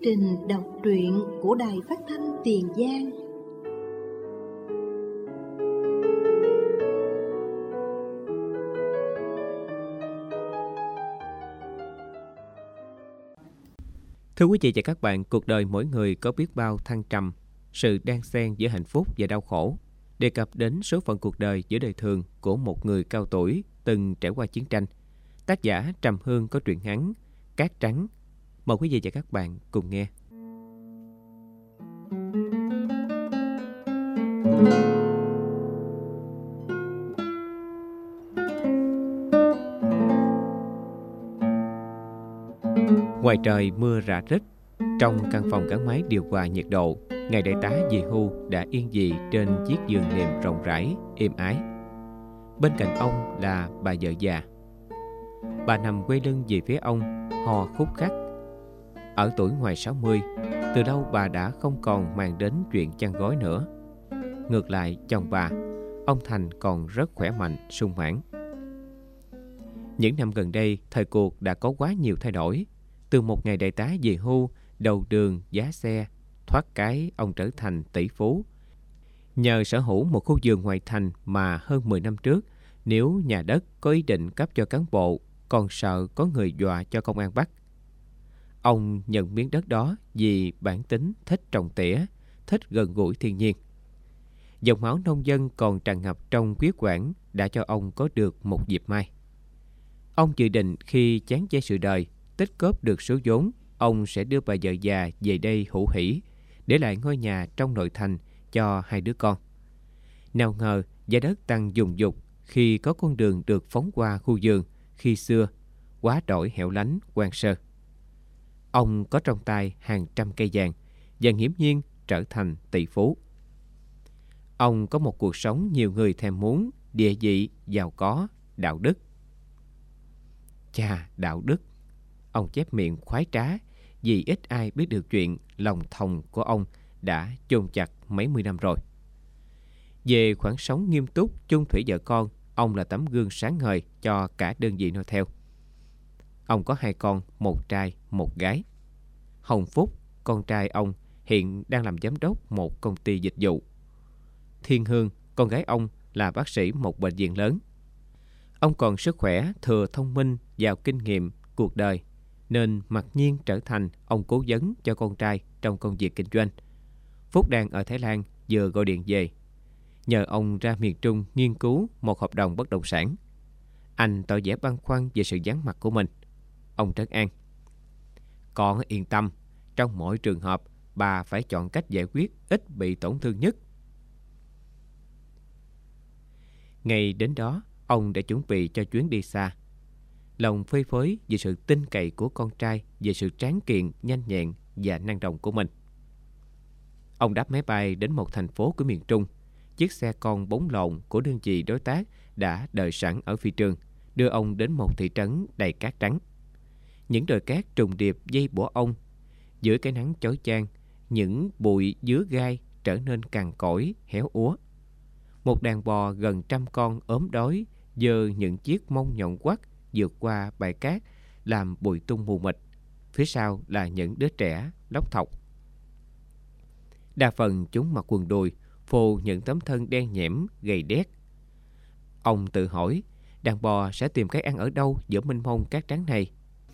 trình đọc truyện của Đài Phát thanh Tiền Giang. Thưa quý vị và các bạn, cuộc đời mỗi người có biết bao thăng trầm, sự đan xen giữa hạnh phúc và đau khổ. Đề cập đến số phận cuộc đời giữa đời thường của một người cao tuổi từng trải qua chiến tranh. Tác giả Trầm Hương có truyện ngắn Cát Trắng. Mời quý vị và các bạn cùng nghe. Ngoài trời mưa rả rích, trong căn phòng gắn máy điều hòa nhiệt độ, ngài đại tá về hưu đã yên vị trên chiếc giường nệm rộng rãi, êm ái. Bên cạnh ông là bà vợ già. Bà nằm quay lưng về phía ông, ho khúc khắc. Ở tuổi ngoài 60, từ lâu bà đã không còn màng đến chuyện chăn gối nữa. Ngược lại chồng bà, ông Thành còn rất khỏe mạnh, sung mãn. Những năm gần đây, thời cuộc đã có quá nhiều thay đổi. Từ một ngày đại tá về hưu, đầu đường, giá xe, thoát cái ông trở thành tỷ phú. Nhờ sở hữu một khu vườn ngoại thành mà hơn 10 năm trước, nếu nhà đất có ý định cấp cho cán bộ, còn sợ có người dọa cho công an bắt. Ông nhận miếng đất đó vì bản tính thích trồng tỉa, thích gần gũi thiên nhiên. Dòng máu nông dân còn tràn ngập trong huyết quản đã cho ông có được một dịp may. Ông dự định khi chán chê sự đời, tích góp được số vốn, ông sẽ đưa bà vợ già về đây hữu hỉ, để lại ngôi nhà trong nội thành cho hai đứa con. Nào ngờ giá đất tăng dùng dục khi có con đường được phóng qua khu vườn khi xưa, quá đổi hẻo lánh, hoang sơ. Ông có trong tay hàng trăm cây vàng và nghiễm nhiên trở thành tỷ phú. Ông có một cuộc sống nhiều người thèm muốn, địa vị, giàu có, đạo đức. Chà, đạo đức! Ông chép miệng khoái trá vì ít ai biết được chuyện lòng thòng của ông đã chôn chặt mấy mươi năm rồi. Về khoản sống nghiêm túc, chung thủy vợ con, ông là tấm gương sáng ngời cho cả đơn vị noi theo. Ông có 2 con, một trai, một gái. Hồng Phúc, con trai ông, hiện đang làm giám đốc một công ty dịch vụ. Thiên Hương, con gái ông, là bác sĩ một bệnh viện lớn. Ông còn sức khỏe, thừa thông minh, giàu kinh nghiệm cuộc đời, nên mặc nhiên trở thành ông cố vấn cho con trai trong công việc kinh doanh. Phúc đang ở Thái Lan vừa gọi điện về, nhờ ông ra miền Trung nghiên cứu một hợp đồng bất động sản. Anh tỏ vẻ băn khoăn về sự vắng mặt của mình. Ông trấn an: "Con yên tâm, trong mọi trường hợp bà phải chọn cách giải quyết ít bị tổn thương nhất." Ngày đến đó, ông đã chuẩn bị cho chuyến đi xa. Lòng phơi phới về sự tin cậy của con trai, về sự tráng kiện, nhanh nhẹn và năng động của mình. Ông đáp máy bay đến một thành phố của miền Trung. Chiếc xe con 4 lồng của đơn vị đối tác đã đợi sẵn ở phi trường, đưa ông đến một thị trấn đầy cát trắng. Những đồi cát trùng điệp dây bủa ông. Giữa cái nắng chói chang, những bụi dứa gai trở nên cằn cỗi, héo úa. Một đàn bò gần 100 con ốm đói giơ những chiếc mông nhọn quắt vượt qua bãi cát làm bụi tung mù mịt. Phía sau là những đứa trẻ lóc thọc. Đa phần chúng mặc quần đùi, phô những tấm thân đen nhẽm, gầy đét. Ông tự hỏi, đàn bò sẽ tìm cái ăn ở đâu giữa mênh mông cát trắng này?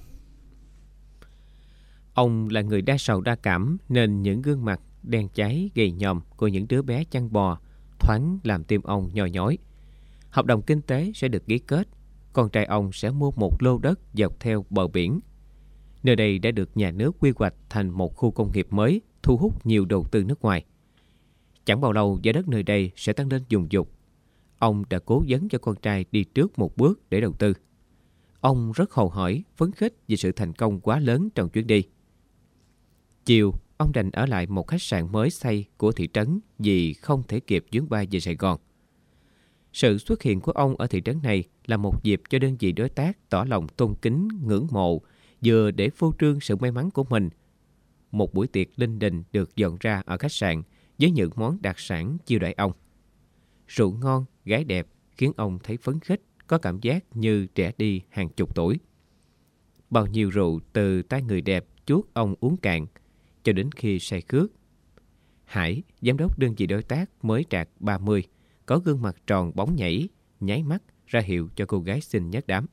Ông là người đa sầu đa cảm, nên những gương mặt đen cháy gầy nhòm của những đứa bé chăn bò thoáng làm tim ông nhoi nhói. Hợp đồng kinh tế sẽ được ký kết. Con trai ông sẽ mua một lô đất dọc theo bờ biển. Nơi đây đã được nhà nước quy hoạch thành một khu công nghiệp mới, thu hút nhiều đầu tư nước ngoài. Chẳng bao lâu giá đất nơi đây sẽ tăng lên dùng dục. Ông đã cố vấn cho con trai đi trước một bước để đầu tư. Ông rất hồ hởi, phấn khích vì sự thành công quá lớn trong chuyến đi. Chiều, ông đành ở lại một khách sạn mới xây của thị trấn vì không thể kịp chuyến bay về Sài Gòn. Sự xuất hiện của ông ở thị trấn này là một dịp cho đơn vị đối tác tỏ lòng tôn kính, ngưỡng mộ, vừa để phô trương sự may mắn của mình. Một buổi tiệc linh đình được dọn ra ở khách sạn với những món đặc sản chiêu đãi ông. Rượu ngon, gái đẹp khiến ông thấy phấn khích, có cảm giác như trẻ đi hàng chục tuổi. Bao nhiêu rượu từ tay người đẹp chuốt ông uống cạn, cho đến khi say khước. Hải, giám đốc đơn vị đối tác mới trạc 30, có gương mặt tròn bóng nhảy, nháy mắt ra hiệu cho cô gái xinh nhất đám.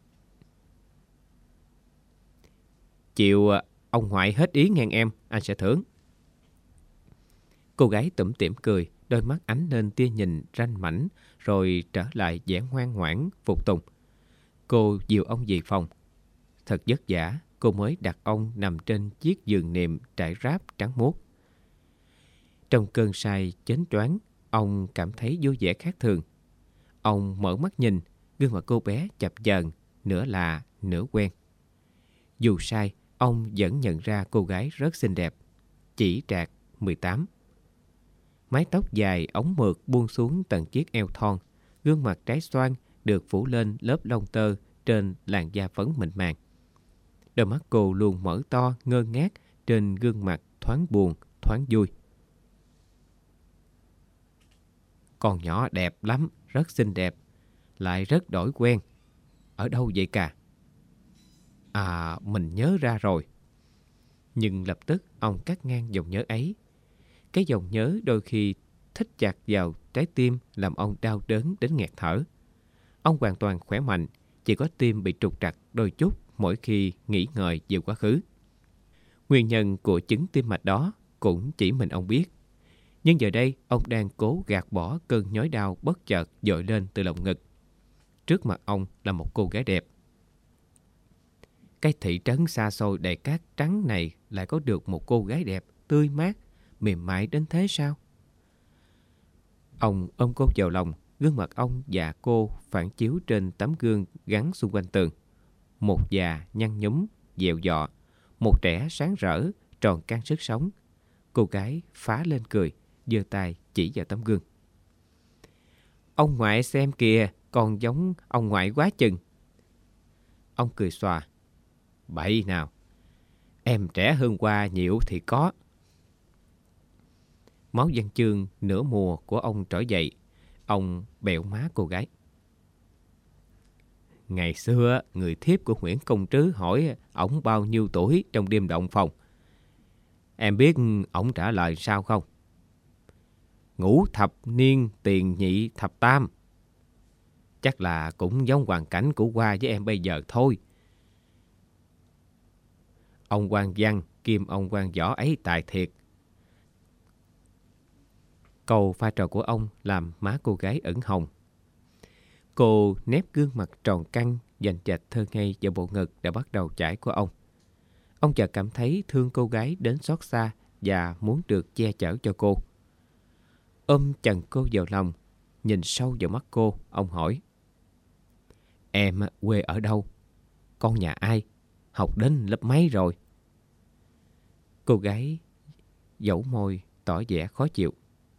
Chịu ông ngoại hết ý ngang em, anh sẽ thưởng. Cô gái tủm tỉm cười, đôi mắt ánh lên tia nhìn ranh mãnh, rồi trở lại vẻ ngoan ngoãn, phục tùng. Cô dìu ông về phòng. Thật vất vả, cô mới đặt ông nằm trên chiếc giường nệm trải ráp trắng muốt. Trong cơn say chến choáng, ông cảm thấy vui vẻ khác thường. Ông mở mắt nhìn, gương mặt cô bé chập chờn, nửa lạ, nửa quen. Dù sai, ông vẫn nhận ra cô gái rất xinh đẹp, chỉ trạc 18. Mái tóc dài ống mượt buông xuống tận chiếc eo thon, gương mặt trái xoan được phủ lên lớp lông tơ trên làn da phấn mịn màng. Đôi mắt cô luôn mở to ngơ ngác trên gương mặt thoáng buồn, thoáng vui. Con nhỏ đẹp lắm, rất xinh đẹp, lại rất đổi quen. Ở đâu vậy cả? À, mình nhớ ra rồi. Nhưng lập tức ông cắt ngang dòng nhớ ấy. Cái dòng nhớ đôi khi thích chặt vào trái tim làm ông đau đớn đến nghẹt thở. Ông hoàn toàn khỏe mạnh, chỉ có tim bị trục trặc đôi chút mỗi khi nghĩ ngợi về quá khứ. Nguyên nhân của chứng tim mạch đó cũng chỉ mình ông biết. Nhưng giờ đây ông đang cố gạt bỏ cơn nhói đau bất chợt dội lên từ lồng ngực. Trước mặt ông là một cô gái đẹp. Cái thị trấn xa xôi đầy cát trắng này lại có được một cô gái đẹp, tươi mát, mềm mại đến thế sao? Ông ôm cô vào lòng, gương mặt ông và cô phản chiếu trên tấm gương gắn xung quanh tường. Một già nhăn nhúm, dẹo dọ, một trẻ sáng rỡ, tròn căng sức sống. Cô gái phá lên cười, giơ tay chỉ vào tấm gương. Ông ngoại xem kìa, còn giống ông ngoại quá chừng. Ông cười xòa. Bậy nào, em trẻ hơn qua nhiều thì có. Máu văn chương nửa mùa của ông trỗi dậy. Ông bẹo má cô gái. Ngày xưa, người thiếp của Nguyễn Công Trứ hỏi ổng bao nhiêu tuổi trong đêm động phòng. Em biết ổng trả lời sao không? Ngũ thập niên tiền nhị thập tam. Chắc là cũng giống hoàn cảnh của Hoa với em bây giờ thôi. Ông quan văn kiêm ông quan võ ấy tài thiệt. Câu pha trò của ông làm má cô gái ửng hồng. Cô nép gương mặt tròn căng, dành chạch thơ ngây vào bộ ngực đã bắt đầu chảy của ông. Ông chợt cảm thấy thương cô gái đến xót xa và muốn được che chở cho cô. Ôm chặt cô vào lòng, nhìn sâu vào mắt cô, ông hỏi. Em quê ở đâu? Con nhà ai? Học đến lớp mấy rồi? Cô gái dẫu môi tỏ vẻ khó chịu.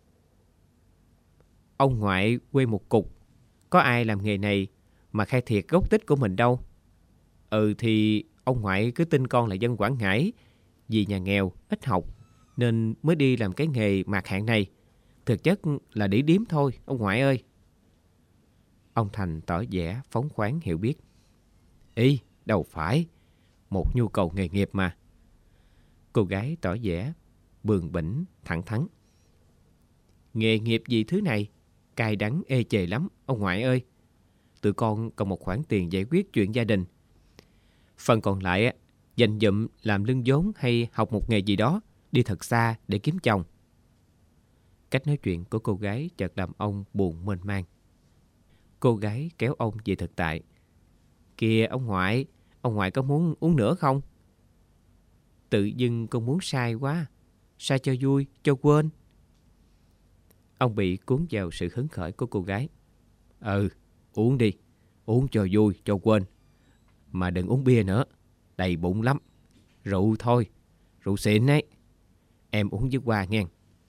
Ông ngoại quê một cục. Có ai làm nghề này mà khai thiệt gốc tích của mình đâu. Thì ông ngoại cứ tin con là dân Quảng Ngãi, vì nhà nghèo, ít học, nên mới đi làm cái nghề mạt hạng này. Thực chất là đĩ điếm thôi, ông ngoại ơi. Ông Thành tỏ vẻ phóng khoáng hiểu biết. Ý, đâu phải. Một nhu cầu nghề nghiệp mà. Cô gái tỏ vẻ bướng bỉnh, thẳng thắn. Nghề nghiệp gì thứ này? Cay đắng ê chề lắm, ông ngoại ơi. Tụi con còn một khoản tiền giải quyết chuyện gia đình. Phần còn lại dành dụm làm lương vốn hay học một nghề gì đó, đi thật xa để kiếm chồng. Cách nói chuyện của cô gái chợt làm ông buồn mênh mang. Cô gái kéo ông về thực tại. Kìa ông ngoại có muốn uống nữa không? Tự dưng con muốn sai quá. Sai cho vui, cho quên. Ông bị cuốn vào sự hứng khởi của cô gái. Uống đi. Uống cho vui, cho quên. Mà đừng uống bia nữa. Đầy bụng lắm. Rượu thôi. Rượu xịn ấy. Em uống với Hoa nghe.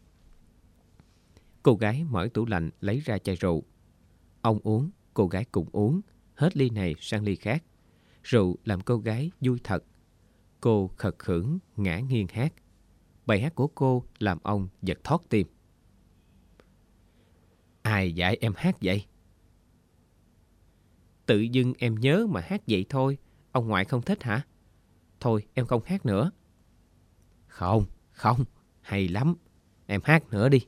Cô gái mở tủ lạnh lấy ra chai rượu. Ông uống, cô gái cũng uống. Hết ly này sang ly khác. Rượu làm cô gái vui thật. Cô khật khưởng ngã nghiêng hát. Bài hát của cô làm ông giật thót tim. Ai dạy em hát vậy? Tự dưng em nhớ mà hát vậy thôi. Ông ngoại không thích hả? Thôi em không hát nữa. Không, không, hay lắm. Em hát nữa đi.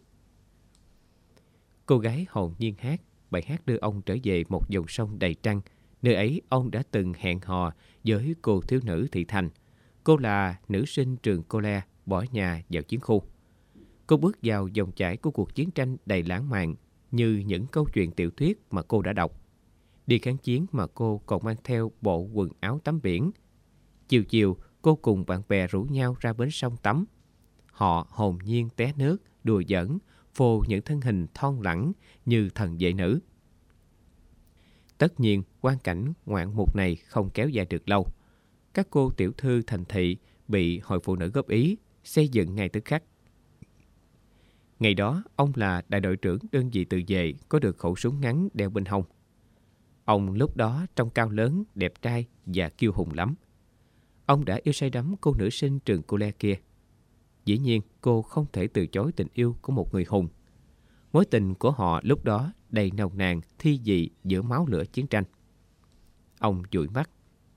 Cô gái hồn nhiên hát. Bài hát đưa ông trở về một dòng sông đầy trăng. Nơi ấy ông đã từng hẹn hò với cô thiếu nữ thị thành. Cô là nữ sinh trường Cô-le, bỏ nhà vào chiến khu. Cô bước vào dòng chảy của cuộc chiến tranh đầy lãng mạn, như những câu chuyện tiểu thuyết mà cô đã đọc. Đi kháng chiến mà cô còn mang theo bộ quần áo tắm biển. Chiều chiều, cô cùng bạn bè rủ nhau ra bến sông tắm. Họ hồn nhiên té nước, đùa giỡn, phô những thân hình thon lẳng như thần vệ nữ. Tất nhiên, quang cảnh ngoạn mục này không kéo dài được lâu. Các cô tiểu thư thành thị bị hội phụ nữ góp ý, xây dựng ngay tức khắc. Ngày đó, ông là đại đội trưởng đơn vị tự vệ có được khẩu súng ngắn đeo bên hông. Ông lúc đó trông cao lớn, đẹp trai và kiêu hùng lắm. Ông đã yêu say đắm cô nữ sinh trường Cô-le kia. Dĩ nhiên, cô không thể từ chối tình yêu của một người hùng. Mối tình của họ lúc đó đầy nồng nàn, thi vị giữa máu lửa chiến tranh. Ông dụi mắt.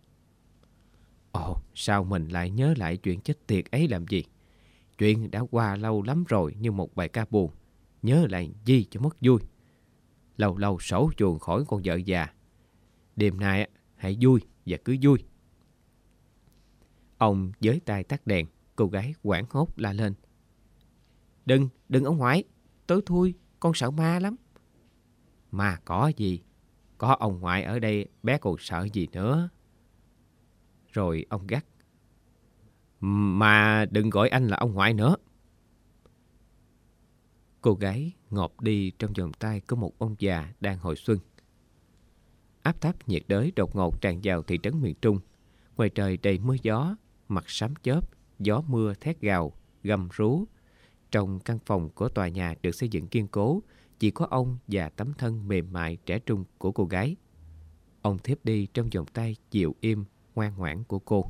Ồ, sao mình lại nhớ lại chuyện chết tiệt ấy làm gì? Chuyện đã qua lâu lắm rồi như một bài ca buồn. Nhớ lại gì cho mất vui. Lâu lâu sổ chuồn khỏi con vợ già. Đêm nay hãy vui và cứ vui. Ông với tay tắt đèn. Cô gái hoảng hốt la lên. Đừng ông ngoại. Tối thui, con sợ ma lắm. Ma có gì? Có ông ngoại ở đây bé còn sợ gì nữa. Rồi ông gắt. Mà đừng gọi anh là ông ngoại nữa. Cô gái ngộp đi trong vòng tay của một ông già đang hồi xuân. Áp thấp nhiệt đới đột ngột tràn vào thị trấn miền Trung. Ngoài trời đầy mưa gió, mặt sấm chớp, gió mưa thét gào, gầm rú. Trong căn phòng của tòa nhà được xây dựng kiên cố, chỉ có ông và tấm thân mềm mại trẻ trung của cô gái. Ông thiếp đi trong vòng tay dịu im, ngoan ngoãn của cô.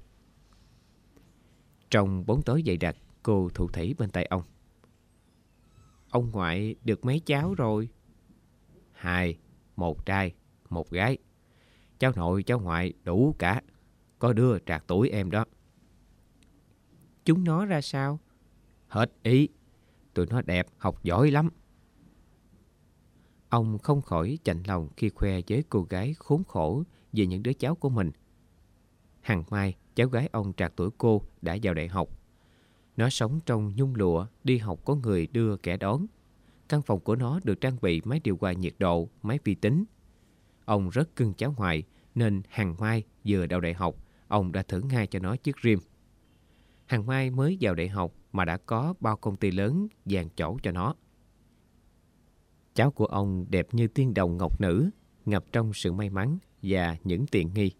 Trong bóng tối dày đặc, cô thủ thỉ bên tay ông. Ông ngoại được mấy cháu rồi? 2, 1 trai, 1 gái. Cháu nội cháu ngoại đủ cả. Có đứa trạc tuổi em đó. Chúng nó ra sao? Hết ý. Tụi nó đẹp, học giỏi lắm. Ông không khỏi chạnh lòng khi khoe với cô gái khốn khổ về những đứa cháu của mình. Hằng Mai, cháu gái ông trạc tuổi cô, đã vào đại học. Nó sống trong nhung lụa, đi học có người đưa kẻ đón. Căn phòng của nó được trang bị máy điều hòa nhiệt độ, máy vi tính. Ông rất cưng cháu ngoại, nên Hằng Mai vừa vào đại học, ông đã thưởng ngay cho nó chiếc rim. Hằng Mai mới vào đại học mà đã có bao công ty lớn dàn chỗ cho nó. Cháu của ông đẹp như tiên đồng ngọc nữ, ngập trong sự may mắn và những tiện nghi.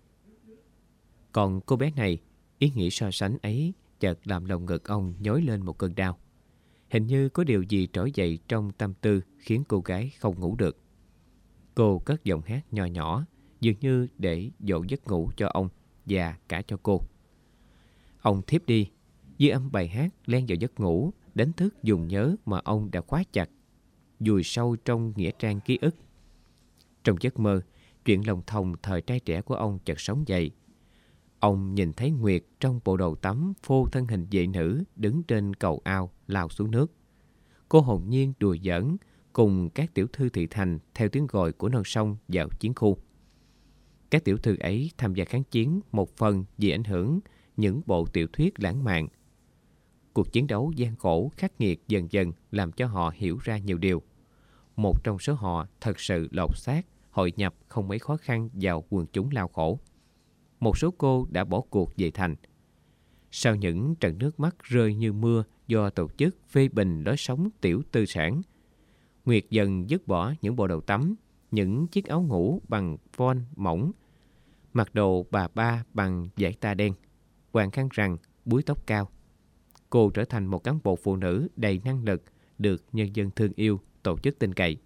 Còn cô bé này, ý nghĩ so sánh ấy chợt làm lòng ngực ông nhói lên một cơn đau. Hình như có điều gì trỗi dậy trong tâm tư khiến cô gái không ngủ được. Cô cất giọng hát nho nhỏ, dường như để dỗ giấc ngủ cho ông và cả cho cô. Ông thiếp đi, dư âm bài hát len vào giấc ngủ, đánh thức dùng nhớ mà ông đã khóa chặt, vùi sâu trong nghĩa trang ký ức. Trong giấc mơ, chuyện lòng thòng thời trai trẻ của ông chợt sống dậy. Ông nhìn thấy Nguyệt trong bộ đồ tắm phô thân hình vệ nữ đứng trên cầu ao lao xuống nước. Cô hồn nhiên đùa giỡn cùng các tiểu thư thị thành theo tiếng gọi của non sông vào chiến khu. Các tiểu thư ấy tham gia kháng chiến một phần vì ảnh hưởng những bộ tiểu thuyết lãng mạn. Cuộc chiến đấu gian khổ khắc nghiệt dần dần làm cho họ hiểu ra nhiều điều. Một trong số họ thật sự lột xác, hội nhập không mấy khó khăn vào quần chúng lao khổ. Một số cô đã bỏ cuộc về thành. Sau những trận nước mắt rơi như mưa do tổ chức phê bình lối sống tiểu tư sản, Nguyệt dần dứt bỏ những bộ đồ tắm, những chiếc áo ngủ bằng voan mỏng, mặc đồ bà ba bằng vải ta đen, quàng khăn rằn, búi tóc cao. Cô trở thành một cán bộ phụ nữ đầy năng lực, được nhân dân thương yêu, tổ chức tin cậy.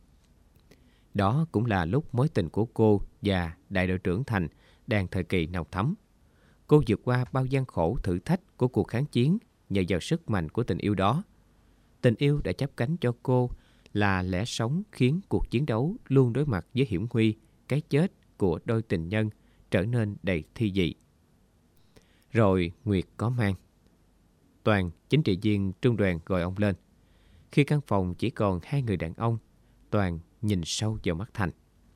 Đó cũng là lúc mối tình của cô và đại đội trưởng Thành đang thời kỳ nồng thắm. Cô vượt qua bao gian khổ thử thách của cuộc kháng chiến nhờ vào sức mạnh của tình yêu đó. Tình yêu đã chắp cánh cho cô là lẽ sống khiến cuộc chiến đấu luôn đối mặt với hiểm nguy, cái chết của đôi tình nhân trở nên đầy thi vị. Rồi Nguyệt có mang. Toàn, chính trị viên trung đoàn gọi ông lên. Khi căn phòng chỉ còn 2 người đàn ông, Toàn nhìn sâu vào mắt Thành.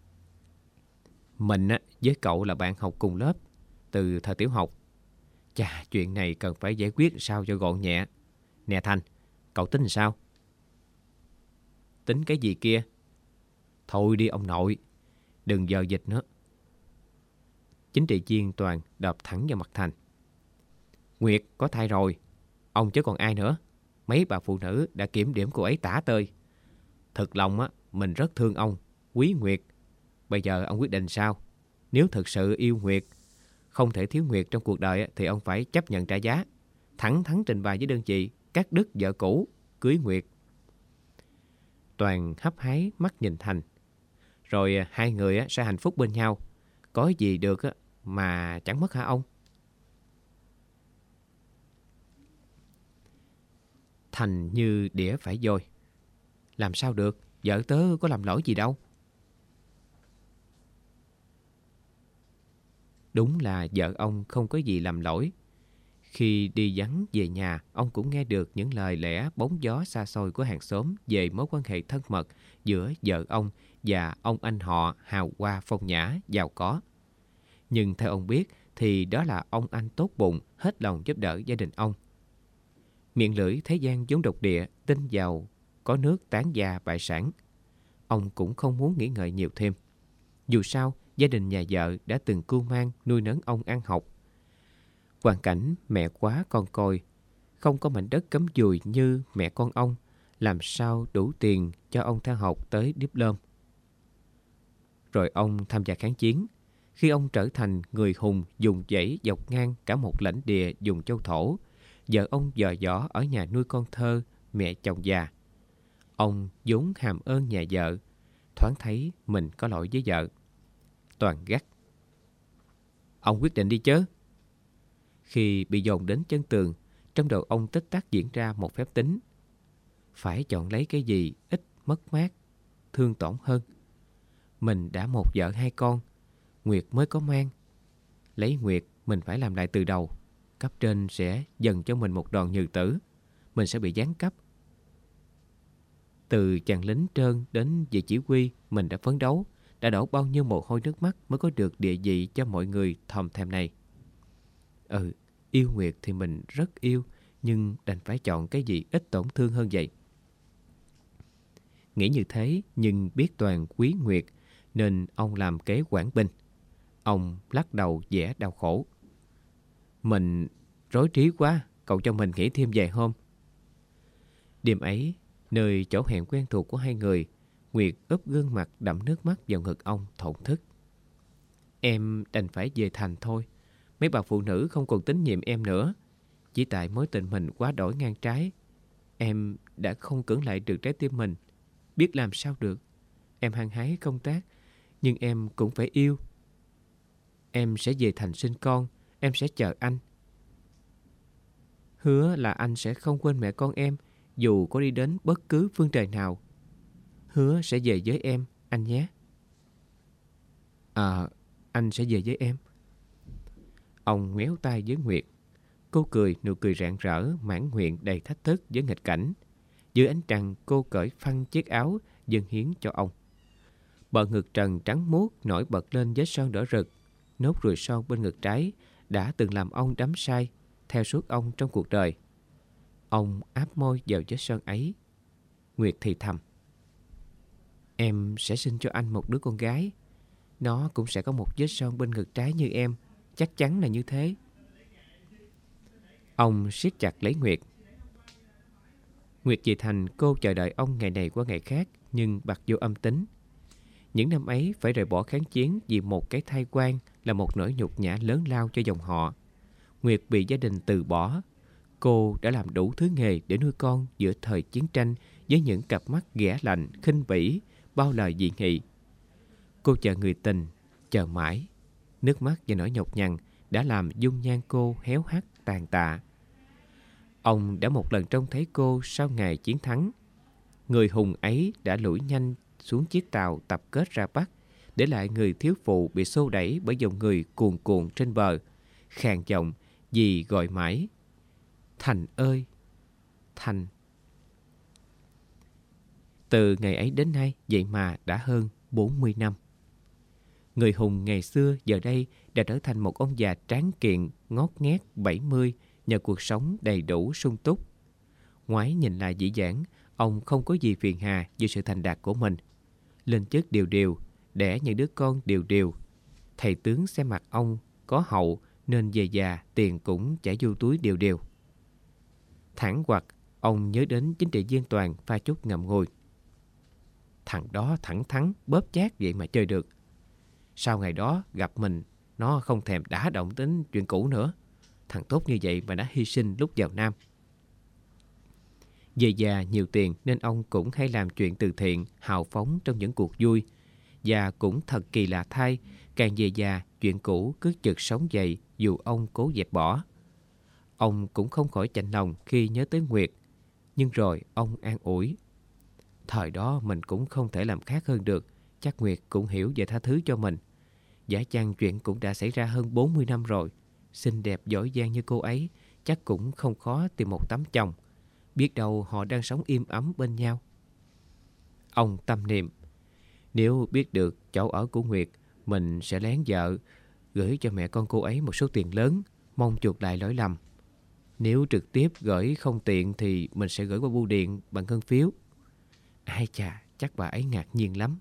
Mình với cậu là bạn học cùng lớp từ thời tiểu học. Chà, chuyện này cần phải giải quyết sao cho gọn nhẹ. Nè Thành, cậu tính sao? Tính cái gì kia? Thôi đi ông nội, đừng giờ dịch nữa. Chính trị viên Toàn đập thẳng vào mặt Thành. Nguyệt có thai rồi, ông chứ còn ai nữa. Mấy bà phụ nữ đã kiểm điểm cô ấy tả tơi. Thực lòng mình rất thương ông, quý Nguyệt. Bây giờ ông quyết định sao? Nếu thực sự yêu Nguyệt, không thể thiếu Nguyệt trong cuộc đời thì ông phải chấp nhận trả giá. Thẳng thắn trình bày với đơn vị, cắt đứt vợ cũ, cưới Nguyệt. Toàn hấp háy mắt nhìn Thành. Rồi hai người sẽ hạnh phúc bên nhau. Có gì được mà chẳng mất hả ông? Thành như đĩa phải vôi. Làm sao được, vợ tớ có làm lỗi gì đâu. Đúng là vợ ông không có gì làm lỗi. Khi đi vắng về nhà, ông cũng nghe được những lời lẽ bóng gió xa xôi của hàng xóm về mối quan hệ thân mật giữa vợ ông và ông anh họ hào hoa phong nhã, giàu có. Nhưng theo ông biết thì đó là ông anh tốt bụng, hết lòng giúp đỡ gia đình ông. Miệng lưỡi thế gian vốn độc địa, tinh vào có nước tán gia bại sản. Ông cũng không muốn nghĩ ngợi nhiều thêm. Dù sao, gia đình nhà vợ đã từng cưu mang nuôi nấng ông ăn học. Hoàn cảnh mẹ quá con côi, không có mảnh đất cắm dùi như mẹ con ông, làm sao đủ tiền cho ông theo học tới diplôm. Rồi ông tham gia kháng chiến. Khi ông trở thành người hùng dùng dãy dọc ngang cả một lãnh địa dùng châu thổ, vợ ông dò dỏ ở nhà nuôi con thơ, mẹ chồng già. Ông vốn hàm ơn nhà vợ, thoáng thấy mình có lỗi với vợ. Toàn gắt. Ông quyết định đi chớ. Khi bị dồn đến chân tường, trong đầu ông tích tắc diễn ra một phép tính. Phải chọn lấy cái gì ít mất mát, thương tổn hơn. Mình đã một vợ hai con, Nguyệt mới có mang. Lấy Nguyệt mình phải làm lại từ đầu. Cấp trên sẽ dần cho mình một đòn nhừ tử. Mình sẽ bị giáng cấp. Từ chàng lính trơn đến vị chỉ huy, mình đã phấn đấu, đã đổ bao nhiêu mồ hôi nước mắt mới có được địa vị cho mọi người thòm thèm này. Yêu Nguyệt thì mình rất yêu, nhưng đành phải chọn cái gì ít tổn thương hơn vậy. Nghĩ như thế, nhưng biết Toàn quý Nguyệt, nên ông làm kế quản binh. Ông lắc đầu vẻ đau khổ. Mình rối trí quá, cậu cho mình nghỉ thêm vài hôm. Đêm ấy, nơi chỗ hẹn quen thuộc của hai người, Nguyệt úp gương mặt đẫm nước mắt vào ngực ông thổn thức. Em đành phải về thành thôi. Mấy bà phụ nữ không còn tín nhiệm em nữa. Chỉ tại mối tình mình quá đổi ngang trái, em đã không cưỡng lại được trái tim mình. Biết làm sao được. Em hăng hái công tác, nhưng em cũng phải yêu. Em sẽ về thành sinh con. Em sẽ chờ anh. Hứa là anh sẽ không quên mẹ con em, dù có đi đến bất cứ phương trời nào. Hứa sẽ về với em, anh nhé. Anh sẽ về với em. Ông ngoéo tay với Nguyệt. Cô cười nụ cười rạng rỡ, mãn nguyện đầy thách thức với nghịch cảnh. Dưới ánh trăng, cô cởi phăng chiếc áo dâng hiến cho ông. Bờ ngực trần trắng muốt nổi bật lên vết son đỏ rực. Nốt ruồi son bên ngực trái đã từng làm ông đắm say, theo suốt ông trong cuộc đời. Ông áp môi vào vết son ấy. Nguyệt thì thầm. Em sẽ sinh cho anh một đứa con gái. Nó cũng sẽ có một vết son bên ngực trái như em. Chắc chắn là như thế. Ông siết chặt lấy Nguyệt. Nguyệt về thành, cô chờ đợi ông ngày này qua ngày khác, nhưng bặt vô âm tính. Những năm ấy phải rời bỏ kháng chiến vì một cái thai quan là một nỗi nhục nhã lớn lao cho dòng họ. Nguyệt bị gia đình từ bỏ. Cô đã làm đủ thứ nghề để nuôi con giữa thời chiến tranh với những cặp mắt ghẻ lạnh, khinh bỉ, bao lời dị nghị. Cô chờ người tình, chờ mãi. Nước mắt và nỗi nhọc nhằn đã làm dung nhan cô héo hắt tàn tạ. Ông đã một lần trông thấy cô sau ngày chiến thắng. Người hùng ấy đã lủi nhanh xuống chiếc tàu tập kết ra Bắc, để lại người thiếu phụ bị xô đẩy bởi dòng người cuồn cuộn trên bờ, khàn giọng vì gọi mãi. Thành ơi, Thành. Từ ngày ấy đến nay, vậy mà đã hơn 40 năm. Người hùng ngày xưa giờ đây đã trở thành một ông già tráng kiện, ngót nghét 70 nhờ cuộc sống đầy đủ sung túc. Ngoái nhìn lại dĩ dãn, ông không có gì phiền hà với sự thành đạt của mình. Lên chức đều đều, đẻ những đứa con đều đều. Thầy tướng xem mặt ông có hậu nên về già tiền cũng chảy vô túi đều đều. Thẳng hoặc ông nhớ đến chính trị viên Toàn pha chút ngậm ngùi. Thằng đó thẳng thắn bóp chát vậy mà chơi được. Sau ngày đó gặp mình, nó không thèm đả động đến chuyện cũ nữa. Thằng tốt như vậy mà đã hy sinh lúc vào Nam. Về già nhiều tiền nên ông cũng hay làm chuyện từ thiện, hào phóng trong những cuộc vui. Và cũng thật kỳ lạ thay, càng về già, chuyện cũ cứ chực sống dậy dù ông cố dẹp bỏ. Ông cũng không khỏi chạnh lòng khi nhớ tới Nguyệt. Nhưng rồi ông an ủi. Thời đó mình cũng không thể làm khác hơn được. Chắc Nguyệt cũng hiểu và tha thứ cho mình. Giả chăng chuyện cũng đã xảy ra hơn 40 năm rồi. Xinh đẹp giỏi giang như cô ấy, chắc cũng không khó tìm một tấm chồng. Biết đâu họ đang sống im ấm bên nhau. Ông tâm niệm. Nếu biết được chỗ ở của Nguyệt, mình sẽ lén vợ, gửi cho mẹ con cô ấy một số tiền lớn, mong chuộc lại lỗi lầm. Nếu trực tiếp gửi không tiện thì mình sẽ gửi qua bưu điện bằng ngân phiếu. Ai chà, chắc bà ấy ngạc nhiên lắm.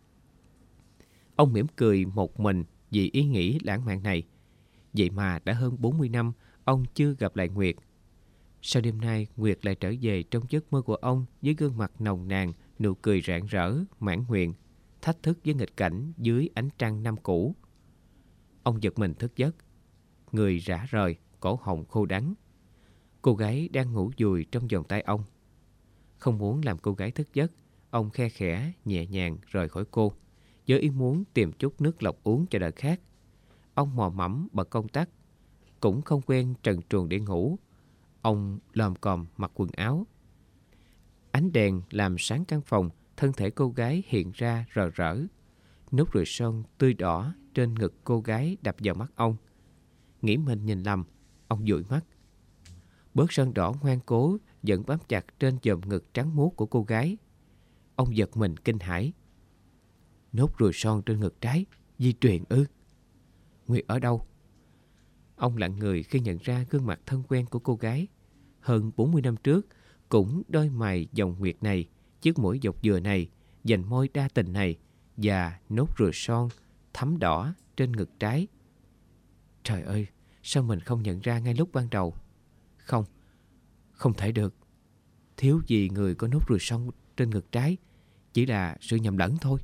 Ông mỉm cười một mình vì ý nghĩ lãng mạn này. Vậy mà đã hơn 40 năm, ông chưa gặp lại Nguyệt. Sau đêm nay, Nguyệt lại trở về trong giấc mơ của ông với gương mặt nồng nàn, nụ cười rạng rỡ, mãn nguyện, thách thức với nghịch cảnh dưới ánh trăng năm cũ. Ông giật mình thức giấc, người rã rời, cổ họng khô đắng. Cô gái đang ngủ dùi trong vòng tay ông. Không muốn làm cô gái thức giấc, ông khe khẽ, nhẹ nhàng rời khỏi cô, với ý muốn tìm chút nước lọc uống cho đỡ khát. Ông mò mẫm bật công tắc, cũng không quen trần truồng để ngủ. Ông lồm còm mặc quần áo. Ánh đèn làm sáng căn phòng, thân thể cô gái hiện ra rờ rỡ. Nốt ruồi son tươi đỏ trên ngực cô gái đập vào mắt ông. Nghĩ mình nhìn lầm, ông dụi mắt. Bớt son đỏ ngoan cố vẫn bám chặt trên chòm ngực trắng muốt của cô gái. Ông giật mình kinh hãi. Nốt ruồi son trên ngực trái, di truyền ư? Nguyệt ở đâu? Ông lặng người khi nhận ra gương mặt thân quen của cô gái. Hơn 40 năm trước, cũng đôi mày dòng nguyệt này, chiếc mũi dọc dừa này, dành môi đa tình này và nốt ruồi son thắm đỏ trên ngực trái. Trời ơi, sao mình không nhận ra ngay lúc ban đầu? Không, không thể được. Thiếu gì người có nốt ruồi son trên ngực trái, chỉ là sự nhầm lẫn thôi.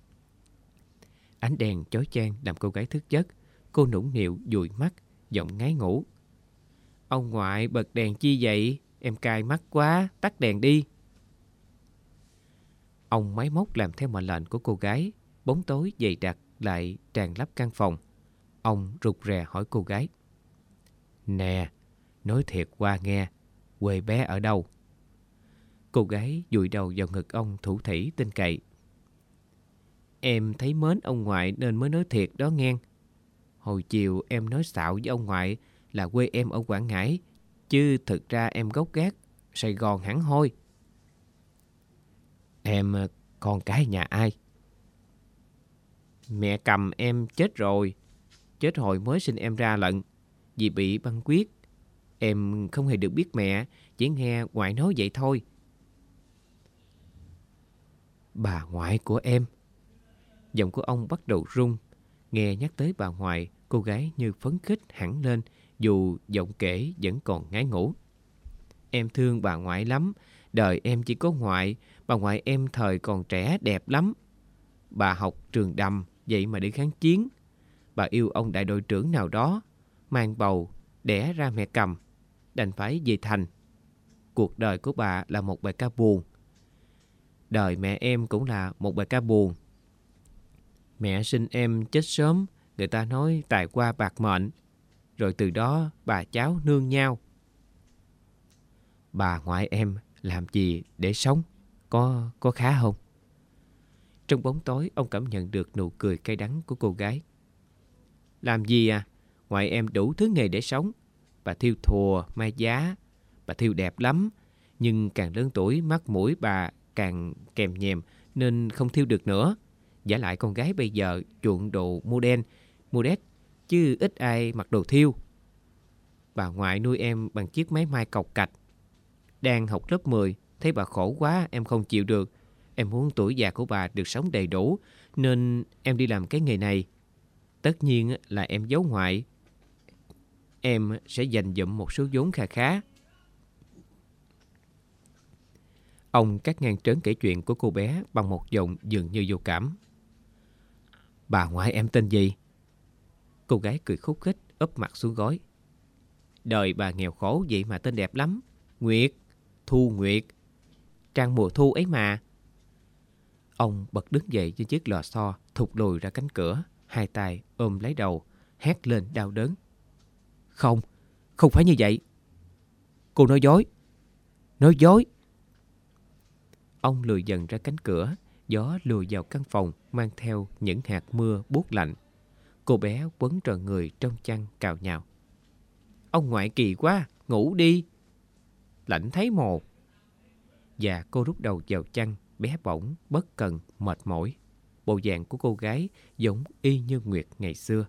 Ánh đèn chói chang làm cô gái thức giấc. Cô nũng nịu dụi mắt, giọng ngái ngủ. Ông ngoại bật đèn chi vậy? Em cay mắt quá, tắt đèn đi. Ông máy móc làm theo mệnh lệnh của cô gái. Bóng tối dày đặc lại tràn lấp căn phòng. Ông rụt rè hỏi cô gái. Nè, nói thiệt qua nghe, quê bé ở đâu? Cô gái dụi đầu vào ngực ông thủ thỉ tin cậy. Em thấy mến ông ngoại nên mới nói thiệt đó nghe. Hồi chiều em nói xạo với ông ngoại là quê em ở Quảng Ngãi, chứ thực ra em gốc gác Sài Gòn hẳn hoi. Em con cái nhà ai? Mẹ cầm em chết rồi. Chết hồi mới sinh em ra lận, vì bị băng huyết. Em không hề được biết mẹ, chỉ nghe ngoại nói vậy thôi. Bà ngoại của em. Giọng của ông bắt đầu rung. Nghe nhắc tới bà ngoại, cô gái như phấn khích hẳn lên, dù giọng kể vẫn còn ngái ngủ. Em thương bà ngoại lắm. Đời em chỉ có ngoại. Bà ngoại em thời còn trẻ đẹp lắm. Bà học trường Đầm, vậy mà đi kháng chiến. Bà yêu ông đại đội trưởng nào đó, mang bầu, đẻ ra mẹ cầm, đành phải về thành. Cuộc đời của bà là một bài ca buồn. Đời mẹ em cũng là một bài ca buồn. Mẹ sinh em chết sớm, người ta nói tài qua bạc mệnh. Rồi từ đó bà cháu nương nhau. Bà ngoại em làm gì để sống? Có khá không? Trong bóng tối, ông cảm nhận được nụ cười cay đắng của cô gái. Làm gì à? Ngoại em đủ thứ nghề để sống. Bà thiêu thùa, may giá, bà Thiêu đẹp lắm. Nhưng càng lớn tuổi, mắt mũi bà càng kèm nhèm nên không thiêu được nữa. Vả lại con gái bây giờ chuộng đồ modern, chứ ít ai mặc đồ thiêu. Bà ngoại nuôi em bằng chiếc máy may cọc cạch. Đang học lớp 10, thấy bà khổ quá em không chịu được. Em muốn tuổi già của bà được sống đầy đủ, nên em đi làm cái nghề này. Tất nhiên là em giấu ngoại. Em sẽ dành dụm một số vốn kha khá. Ông cắt ngang trớn kể chuyện của cô bé bằng một giọng dường như vô cảm. Bà ngoại em tên gì? Cô gái cười khúc khích, úp mặt xuống gối. Đời bà nghèo khổ vậy mà tên đẹp lắm. Nguyệt, Thu Nguyệt. Trăng mùa thu ấy mà. Ông bật đứng dậy trên chiếc lò xo, thụt lùi ra cánh cửa, hai tay ôm lấy đầu, hét lên đau đớn. Không, không phải như vậy. Cô nói dối. Nói dối. Ông lùi dần ra cánh cửa, gió lùi vào căn phòng mang theo những hạt mưa buốt lạnh. Cô bé quấn tròn người trong chăn cào nhào. Ông ngoại kỳ quá, ngủ đi. Lạnh thấy mồ. Và cô rút đầu vào chăn, bé bỏng, bất cần, mệt mỏi. Bộ dạng của cô gái giống y như Nguyệt ngày xưa.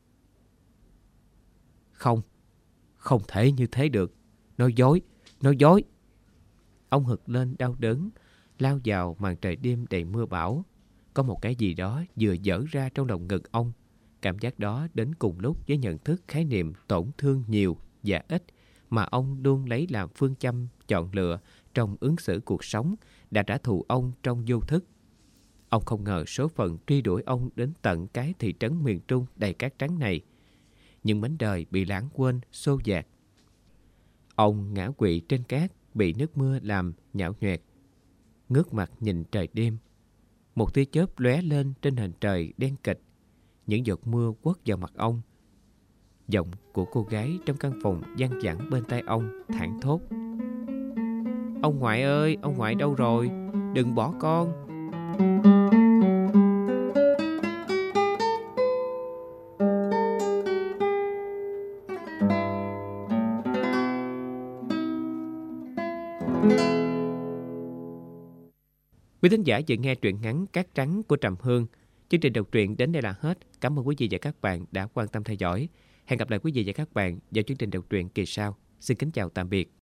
Không, không thể như thế được. Nói dối, nói dối. Ông hực lên đau đớn, lao vào màn trời đêm đầy mưa bão. Có một cái gì đó vừa dở ra trong lòng ngực ông. Cảm giác đó đến cùng lúc với nhận thức khái niệm tổn thương nhiều và ít mà ông luôn lấy làm phương châm chọn lựa trong ứng xử cuộc sống đã trả thù ông trong vô thức. Ông không ngờ số phận truy đuổi ông đến tận cái thị trấn miền Trung đầy cát trắng này. Nhưng mảnh đời bị lãng quên, xô dạt. Ông ngã quỵ trên cát, bị nước mưa làm nhão nhoẹt. Ngước mặt nhìn trời đêm. Một tia chớp lóe lên trên nền trời đen kịch. Những giọt mưa quất vào mặt ông. Giọng của cô gái trong căn phòng văng vẳng bên tai ông thảng thốt. Ông ngoại ơi, ông ngoại đâu rồi? Đừng bỏ con. Quý thính giả vừa nghe truyện ngắn Cát Trắng của Trầm Hương. Chương trình đọc truyện đến đây là hết. Cảm ơn quý vị và các bạn đã quan tâm theo dõi. Hẹn gặp lại quý vị và các bạn vào chương trình đọc truyện kỳ sau. Xin kính chào tạm biệt.